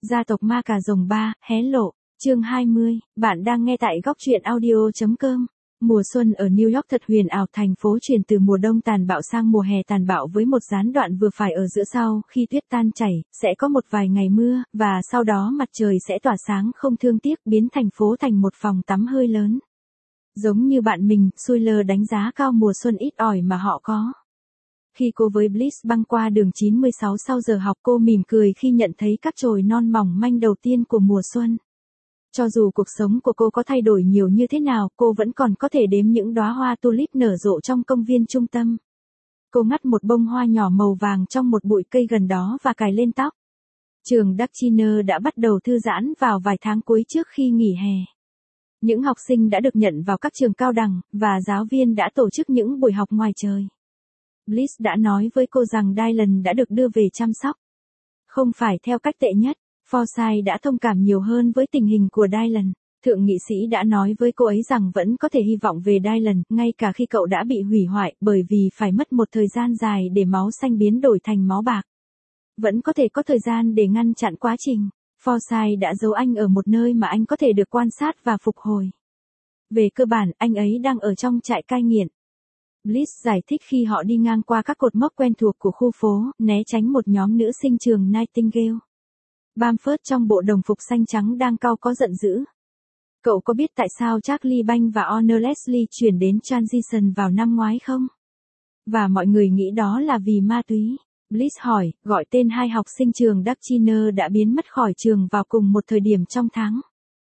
Gia tộc ma cà rồng 3, hé lộ, chương 20, bạn đang nghe tại góc truyện audio.com. Mùa xuân ở New York thật huyền ảo, thành phố chuyển từ mùa đông tàn bạo sang mùa hè tàn bạo với một gián đoạn vừa phải ở giữa. Sau khi tuyết tan chảy, sẽ có một vài ngày mưa, và sau đó mặt trời sẽ tỏa sáng không thương tiếc, biến thành phố thành một phòng tắm hơi lớn. Giống như bạn mình, Skyler đánh giá cao mùa xuân ít ỏi mà họ có. Khi cô với Bliss băng qua đường 96 sau giờ học, cô mỉm cười khi nhận thấy các chồi non mỏng manh đầu tiên của mùa xuân. Cho dù cuộc sống của cô có thay đổi nhiều như thế nào, cô vẫn còn có thể đếm những đóa hoa tulip nở rộ trong công viên trung tâm. Cô ngắt một bông hoa nhỏ màu vàng trong một bụi cây gần đó và cài lên tóc. Trường Dutchiner đã bắt đầu thư giãn vào vài tháng cuối trước khi nghỉ hè. Những học sinh đã được nhận vào các trường cao đẳng, và giáo viên đã tổ chức những buổi học ngoài trời. Bliss đã nói với cô rằng Dylan đã được đưa về chăm sóc. Không phải theo cách tệ nhất, Forsyth đã thông cảm nhiều hơn với tình hình của Dylan. Thượng nghị sĩ đã nói với cô ấy rằng vẫn có thể hy vọng về Dylan, ngay cả khi cậu đã bị hủy hoại, bởi vì phải mất một thời gian dài để máu xanh biến đổi thành máu bạc. Vẫn có thể có thời gian để ngăn chặn quá trình. Forsyth đã giấu anh ở một nơi mà anh có thể được quan sát và phục hồi. Về cơ bản, anh ấy đang ở trong trại cai nghiện. Bliss giải thích khi họ đi ngang qua các cột mốc quen thuộc của khu phố, né tránh một nhóm nữ sinh trường Nightingale. Bamford trong bộ đồng phục xanh trắng đang cau có giận dữ. Cậu có biết tại sao Charlie Banks và Honor Leslie chuyển đến Transition vào năm ngoái không? Và mọi người nghĩ đó là vì ma túy. Bliss hỏi, gọi tên hai học sinh trường Dutchiner đã biến mất khỏi trường vào cùng một thời điểm trong tháng.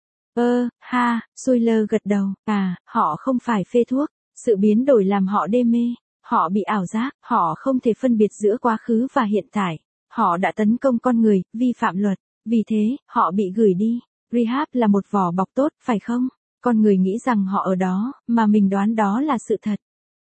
Skyler gật đầu, họ không phải phê thuốc. Sự biến đổi làm họ đê mê, họ bị ảo giác, họ không thể phân biệt giữa quá khứ và hiện tại. Họ đã tấn công con người, vi phạm luật, vì thế, họ bị gửi đi. Rehab là một vỏ bọc tốt, phải không? Con người nghĩ rằng họ ở đó, mà mình đoán đó là sự thật.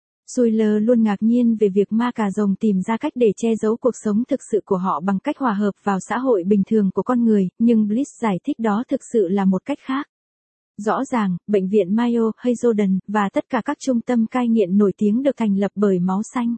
Skyler luôn ngạc nhiên về việc ma cà rồng tìm ra cách để che giấu cuộc sống thực sự của họ bằng cách hòa hợp vào xã hội bình thường của con người, nhưng Bliss giải thích đó thực sự là một cách khác. Rõ ràng, bệnh viện Mayo hay Jordan, và tất cả các trung tâm cai nghiện nổi tiếng được thành lập bởi máu xanh.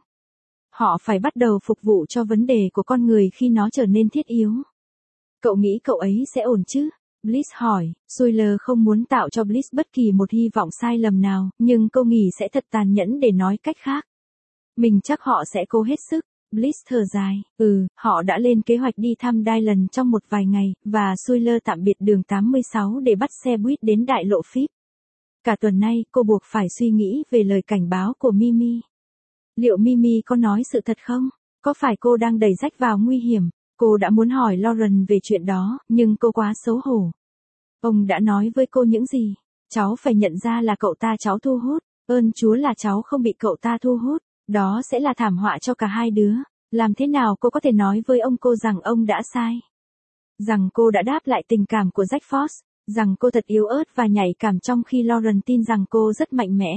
Họ phải bắt đầu phục vụ cho vấn đề của con người khi nó trở nên thiết yếu. Cậu nghĩ cậu ấy sẽ ổn chứ? Bliss hỏi. Skyler không muốn tạo cho Bliss bất kỳ một hy vọng sai lầm nào, nhưng cô nghĩ sẽ thật tàn nhẫn để nói cách khác. Mình chắc họ sẽ cố hết sức. Bliss thở dài, họ đã lên kế hoạch đi thăm Dylan trong một vài ngày, và Skyler tạm biệt đường 86 để bắt xe buýt đến đại lộ Phipps. Cả tuần nay, cô buộc phải suy nghĩ về lời cảnh báo của Mimi. Liệu Mimi có nói sự thật không? Có phải cô đang đẩy Jack vào nguy hiểm? Cô đã muốn hỏi Lauren về chuyện đó, nhưng cô quá xấu hổ. Ông đã nói với cô những gì? Cháu phải nhận ra là cậu ta cháu thu hút. Ơn Chúa là cháu không bị cậu ta thu hút. Đó sẽ là thảm họa cho cả hai đứa. Làm thế nào cô có thể nói với ông cô rằng ông đã sai? Rằng cô đã đáp lại tình cảm của Jack Fox. Rằng cô thật yếu ớt và nhạy cảm trong khi Lauren tin rằng cô rất mạnh mẽ.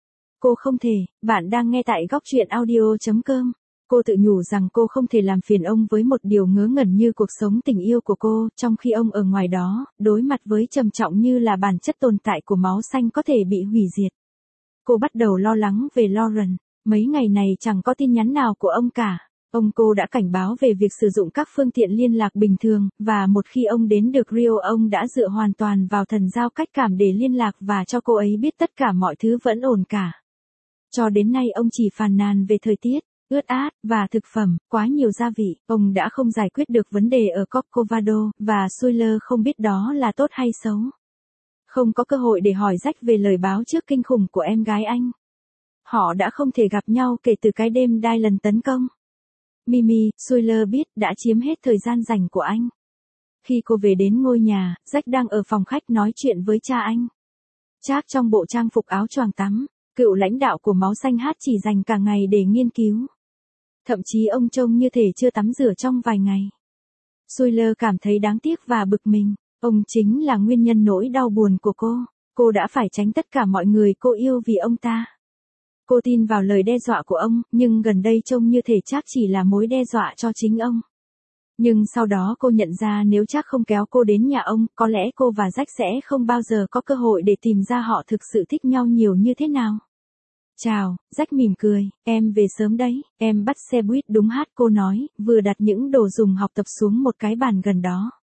Cô không thể. Bạn đang nghe tại góc truyện audio.com. Cô tự nhủ rằng cô không thể làm phiền ông với một điều ngớ ngẩn như cuộc sống tình yêu của cô, trong khi ông ở ngoài đó, đối mặt với trầm trọng như là bản chất tồn tại của máu xanh có thể bị hủy diệt. Cô bắt đầu lo lắng về Lauren. Mấy ngày này chẳng có tin nhắn nào của ông cả. Ông cô đã cảnh báo về việc sử dụng các phương tiện liên lạc bình thường, và một khi ông đến được Rio, ông đã dựa hoàn toàn vào thần giao cách cảm để liên lạc và cho cô ấy biết tất cả mọi thứ vẫn ổn cả. Cho đến nay ông chỉ phàn nàn về thời tiết, ướt át, và thực phẩm, quá nhiều gia vị. Ông đã không giải quyết được vấn đề ở Corcovado, và Skyler không biết đó là tốt hay xấu. Không có cơ hội để hỏi Jack về lời báo trước kinh khủng của em gái anh. Họ đã không thể gặp nhau kể từ cái đêm Dylan tấn công. Mimi, Skyler biết, đã chiếm hết thời gian rảnh của anh. Khi cô về đến ngôi nhà, Jack đang ở phòng khách nói chuyện với cha anh. Jack trong bộ trang phục áo choàng tắm, cựu lãnh đạo của máu xanh hát chỉ dành cả ngày để nghiên cứu. Thậm chí ông trông như thể chưa tắm rửa trong vài ngày. Skyler cảm thấy đáng tiếc và bực mình. Ông chính là nguyên nhân nỗi đau buồn của cô. Cô đã phải tránh tất cả mọi người cô yêu vì ông ta. Cô tin vào lời đe dọa của ông, nhưng gần đây trông như thể chắc chỉ là mối đe dọa cho chính ông. Nhưng sau đó cô nhận ra nếu chắc không kéo cô đến nhà ông, có lẽ cô và Jack sẽ không bao giờ có cơ hội để tìm ra họ thực sự thích nhau nhiều như thế nào. Chào, Jack mỉm cười, em về sớm đấy, em bắt xe buýt đúng hát cô nói, vừa đặt những đồ dùng học tập xuống một cái bàn gần đó.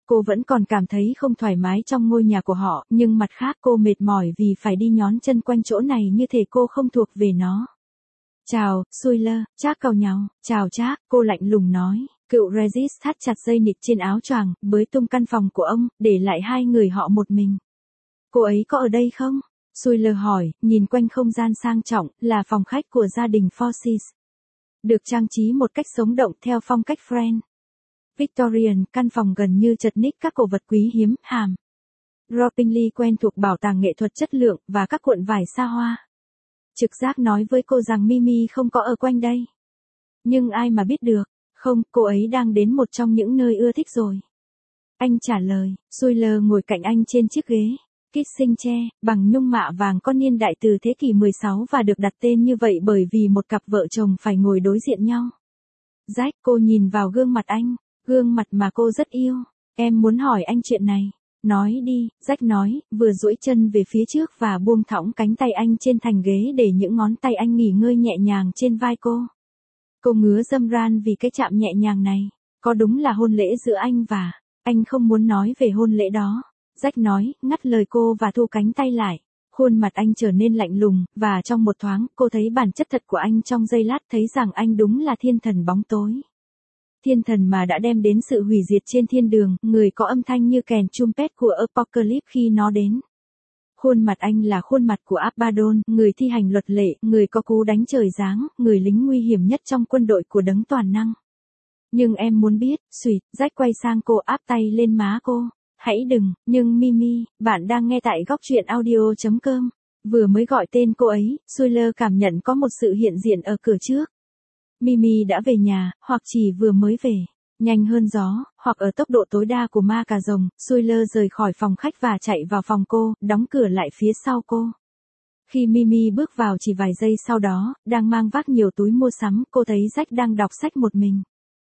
Cô vẫn còn cảm thấy không thoải mái trong ngôi nhà của họ, nhưng mặt khác cô mệt mỏi vì phải đi nhón chân quanh chỗ này như thể cô không thuộc về nó. Chào, Suyler, Trác cau nhàu. Chào Trác, cô lạnh lùng nói. Cựu Regis thắt chặt dây nịt trên áo choàng, bới tung căn phòng của ông, để lại hai người họ một mình. Cô ấy có ở đây không? Suyler hỏi, nhìn quanh không gian sang trọng, là phòng khách của gia đình Forsyth. Được trang trí một cách sống động theo phong cách French Victorian, căn phòng gần như chật ních các cổ vật quý hiếm, hàm. Ropingley quen thuộc bảo tàng nghệ thuật chất lượng, và các cuộn vải xa hoa. Trực giác nói với cô rằng Mimi không có ở quanh đây. Nhưng ai mà biết được, không, cô ấy đang đến một trong những nơi ưa thích rồi. Anh trả lời, Suyler ngồi cạnh anh trên chiếc ghế. Kissing chair, bằng nhung mạ vàng có niên đại từ thế kỷ 16 và được đặt tên như vậy bởi vì một cặp vợ chồng phải ngồi đối diện nhau. Jack, cô nhìn vào gương mặt anh, gương mặt mà cô rất yêu. Em muốn hỏi anh chuyện này. Nói đi, Jack nói, vừa duỗi chân về phía trước và buông thõng cánh tay anh trên thành ghế để những ngón tay anh nghỉ ngơi nhẹ nhàng trên vai cô. Cô ngứa dâm ran vì cái chạm nhẹ nhàng này. Có đúng là hôn lễ giữa anh và... Anh không muốn nói về hôn lễ đó. Jack nói, ngắt lời cô và thu cánh tay lại. Khuôn mặt anh trở nên lạnh lùng, và trong một thoáng, cô thấy bản chất thật của anh trong giây lát, thấy rằng anh đúng là thiên thần bóng tối. Thiên thần mà đã đem đến sự hủy diệt trên thiên đường, người có âm thanh như kèn trumpet của Apocalypse khi nó đến. Khuôn mặt anh là khuôn mặt của Abaddon, người thi hành luật lệ, người có cú đánh trời giáng, người lính nguy hiểm nhất trong quân đội của đấng toàn năng. Nhưng em muốn biết, Sweet, Jack quay sang cô áp tay lên má cô. Hãy đừng, nhưng Mimi, bạn đang nghe tại góc truyện audio.com. Vừa mới gọi tên cô ấy, Suyler cảm nhận có một sự hiện diện ở cửa trước. Mimi đã về nhà, hoặc chỉ vừa mới về. Nhanh hơn gió, hoặc ở tốc độ tối đa của ma cà rồng, Suyler rời khỏi phòng khách và chạy vào phòng cô, đóng cửa lại phía sau cô. Khi Mimi bước vào chỉ vài giây sau đó, đang mang vác nhiều túi mua sắm, cô thấy Jack đang đọc sách một mình.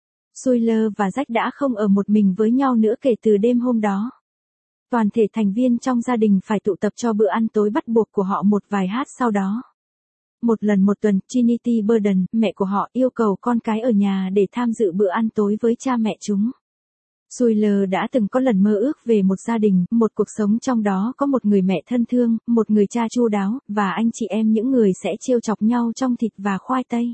Suyler và Jack đã không ở một mình với nhau nữa kể từ đêm hôm đó. Toàn thể thành viên trong gia đình phải tụ tập cho bữa ăn tối bắt buộc của họ một vài hát sau đó. Một lần một tuần, Trinity Burden, mẹ của họ, yêu cầu con cái ở nhà để tham dự bữa ăn tối với cha mẹ chúng. Suyler đã từng có lần mơ ước về một gia đình, một cuộc sống trong đó có một người mẹ thân thương, một người cha chu đáo, và anh chị em những người sẽ trêu chọc nhau trong thịt và khoai tây.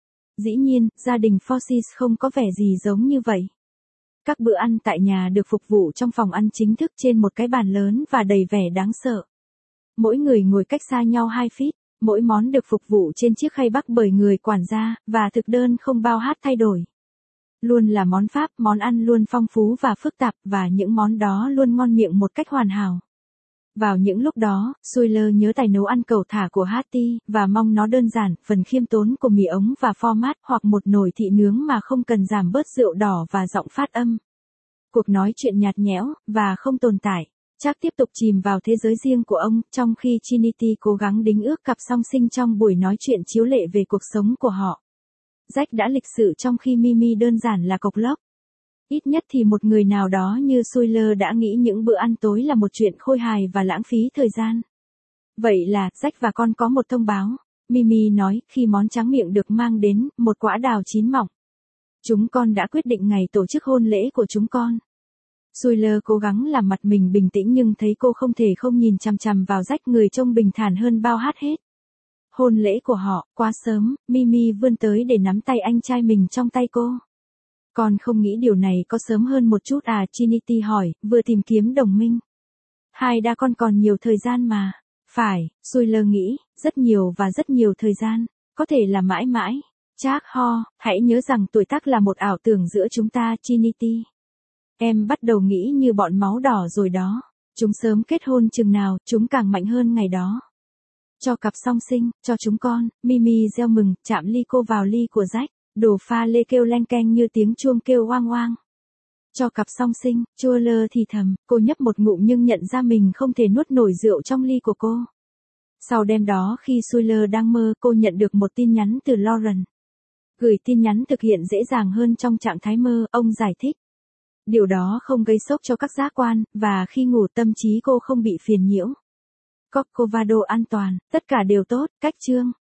Dĩ nhiên, gia đình Forsyth không có vẻ gì giống như vậy. Các bữa ăn tại nhà được phục vụ trong phòng ăn chính thức trên một cái bàn lớn và đầy vẻ đáng sợ. Mỗi người ngồi cách xa nhau 2 feet, mỗi món được phục vụ trên chiếc khay bắc bởi người quản gia, và thực đơn không bao hát thay đổi. Luôn là món Pháp, món ăn luôn phong phú và phức tạp, và những món đó luôn ngon miệng một cách hoàn hảo. Vào những lúc đó, Suyler nhớ tài nấu ăn cầu thả của Hattie, và mong nó đơn giản, phần khiêm tốn của mì ống và format, hoặc một nồi thịt nướng mà không cần giảm bớt rượu đỏ và giọng phát âm. Cuộc nói chuyện nhạt nhẽo, và không tồn tại. Trác tiếp tục chìm vào thế giới riêng của ông, trong khi Trinity cố gắng đính ước cặp song sinh trong buổi nói chuyện chiếu lệ về cuộc sống của họ. Jack đã lịch sự trong khi Mimi đơn giản là cộc lốc. Ít nhất thì một người nào đó như Suyler đã nghĩ những bữa ăn tối là một chuyện khôi hài và lãng phí thời gian. Vậy là, Jack và con có một thông báo. Mimi nói, khi món tráng miệng được mang đến, một quả đào chín mọng. Chúng con đã quyết định ngày tổ chức hôn lễ của chúng con. Suyler cố gắng làm mặt mình bình tĩnh nhưng thấy cô không thể không nhìn chằm chằm vào Jack, người trông bình thản hơn bao hát hết. Hôn lễ của họ, quá sớm, Mimi vươn tới để nắm tay anh trai mình trong tay cô. Con không nghĩ điều này có sớm hơn một chút à? Trinity hỏi, vừa tìm kiếm đồng minh. Hai đa con còn nhiều thời gian mà. Phải, Suyler nghĩ, rất nhiều và rất nhiều thời gian, có thể là mãi mãi. Trác ho, hãy nhớ rằng tuổi tác là một ảo tưởng giữa chúng ta, Trinity. Em bắt đầu nghĩ như bọn máu đỏ rồi đó. Chúng sớm kết hôn chừng nào, chúng càng mạnh hơn ngày đó. Cho cặp song sinh, cho chúng con, Mimi reo mừng, chạm ly cô vào ly của Jack. Đồ pha lê kêu leng keng như tiếng chuông kêu oang oang. Cho cặp song sinh, Suyler thì thầm, cô nhấp một ngụm nhưng nhận ra mình không thể nuốt nổi rượu trong ly của cô. Sau đêm đó khi Suyler đang mơ, cô nhận được một tin nhắn từ Lauren. Gửi tin nhắn thực hiện dễ dàng hơn trong trạng thái mơ, ông giải thích. Điều đó không gây sốc cho các giác quan, và khi ngủ tâm trí cô không bị phiền nhiễu. Corcovado an toàn, tất cả đều tốt, cách chương.